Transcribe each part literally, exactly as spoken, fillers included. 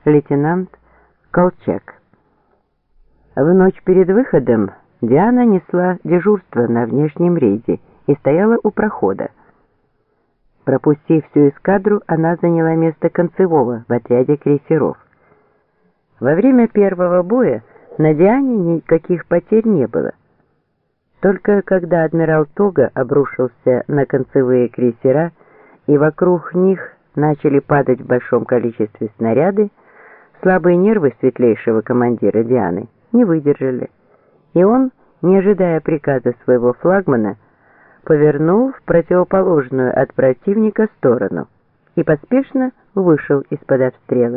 лейтенант Колчак. В ночь перед выходом Диана несла дежурство на внешнем рейде и стояла у прохода. Пропустив всю эскадру, она заняла место концевого в отряде крейсеров. Во время первого боя на Диане никаких потерь не было. Только когда адмирал Тога обрушился на концевые крейсера и вокруг них начали падать в большом количестве снаряды, слабые нервы светлейшего командира Дианы не выдержали, и он, не ожидая приказа своего флагмана, повернул в противоположную от противника сторону и поспешно вышел из-под обстрела.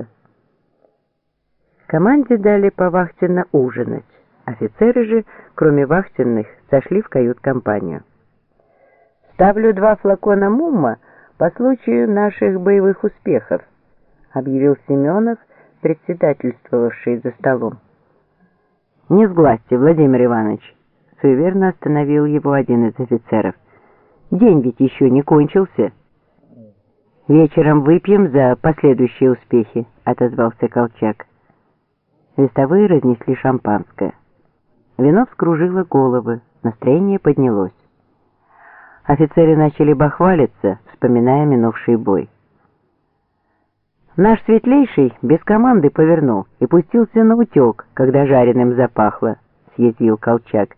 Команде дали повахтенно ужинать. Офицеры же, кроме вахтенных, сошли в кают-компанию. «Ставлю два флакона мумма по случаю наших боевых успехов», объявил Семенов, председательствовавший за столом. «Не сглазьте, Владимир Иванович», — суеверно остановил его один из офицеров. «День ведь еще не кончился». «Вечером выпьем за последующие успехи», — отозвался Колчак. Вестовые разнесли шампанское. Вино вскружило головы, настроение поднялось. Офицеры начали бахвалиться, вспоминая минувший бой. «Наш светлейший без команды повернул и пустился на утек, когда жареным запахло», — съязвил Колчак.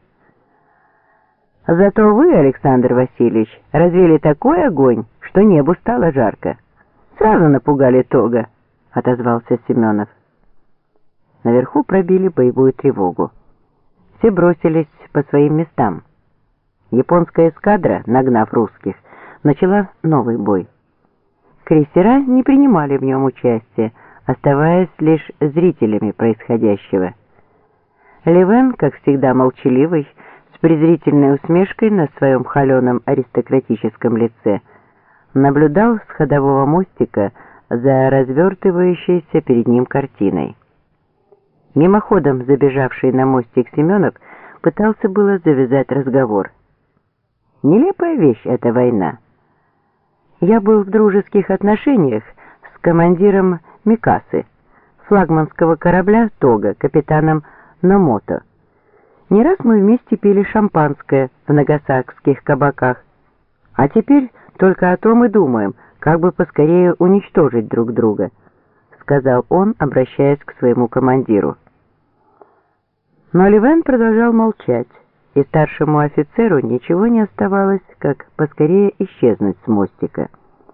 «Зато вы, Александр Васильевич, развели такой огонь, что небу стало жарко. Сразу напугали Тога», — отозвался Семенов. Наверху пробили боевую тревогу. Все бросились по своим местам. Японская эскадра, нагнав русских, начала новый бой. Крейсера не принимали в нем участия, оставаясь лишь зрителями происходящего. Левен, как всегда молчаливый, с презрительной усмешкой на своем холеном аристократическом лице, наблюдал с ходового мостика за развертывающейся перед ним картиной. Мимоходом забежавший на мостик Семенов пытался было завязать разговор. Нелепая вещь эта война. Я был в дружеских отношениях с командиром Микасы, флагманского корабля Тога, капитаном Номото. Не раз мы вместе пили шампанское в нагасакских кабаках, а теперь только о том и думаем, как бы поскорее уничтожить друг друга, сказал он, обращаясь к своему командиру. Но Левен продолжал молчать, и старшему офицеру ничего не оставалось, как поскорее исчезнуть с мостика.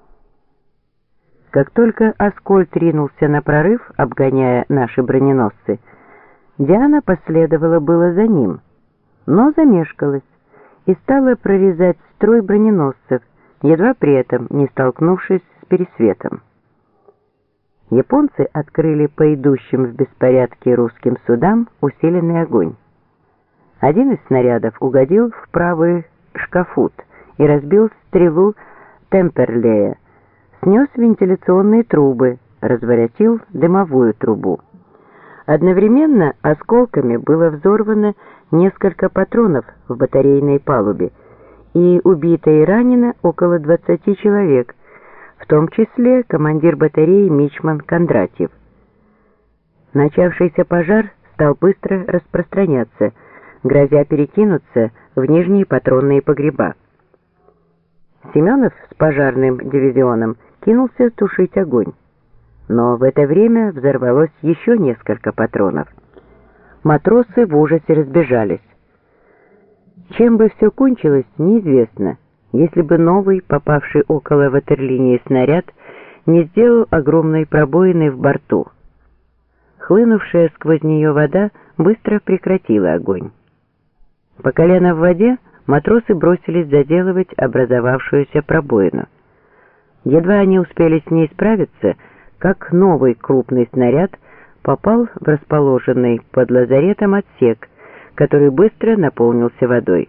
Как только Аскольд ринулся на прорыв, обгоняя наши броненосцы, Диана последовала было за ним, но замешкалась и стала прорезать строй броненосцев, едва при этом не столкнувшись с пересветом. Японцы открыли по идущим в беспорядке русским судам усиленный огонь. Один из снарядов угодил в правый шкафут и разбил стрелу Темперлея, снес вентиляционные трубы, разворотил дымовую трубу. Одновременно осколками было взорвано несколько патронов в батарейной палубе, и убито и ранено около двадцати человек, в том числе командир батареи мичман Кондратьев. Начавшийся пожар стал быстро распространяться, грозя перекинуться в нижние патронные погреба. Семенов с пожарным дивизионом кинулся тушить огонь, но в это время взорвалось еще несколько патронов. Матросы в ужасе разбежались. Чем бы все кончилось, неизвестно, если бы новый, попавший около ватерлинии снаряд, не сделал огромной пробоины в борту. Хлынувшая сквозь нее вода быстро прекратила огонь. По колено в воде матросы бросились заделывать образовавшуюся пробоину. Едва они успели с ней справиться, как новый крупный снаряд попал в расположенный под лазаретом отсек, который быстро наполнился водой.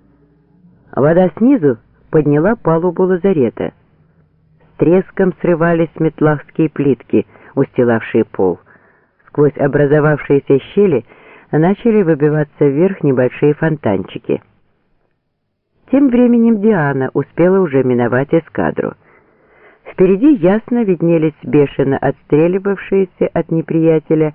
Вода снизу подняла палубу лазарета. С треском срывались метлахские плитки, устилавшие пол. Сквозь образовавшиеся щели начали выбиваться вверх небольшие фонтанчики. Тем временем Диана успела уже миновать эскадру. Впереди ясно виднелись бешено отстреливавшиеся от неприятеля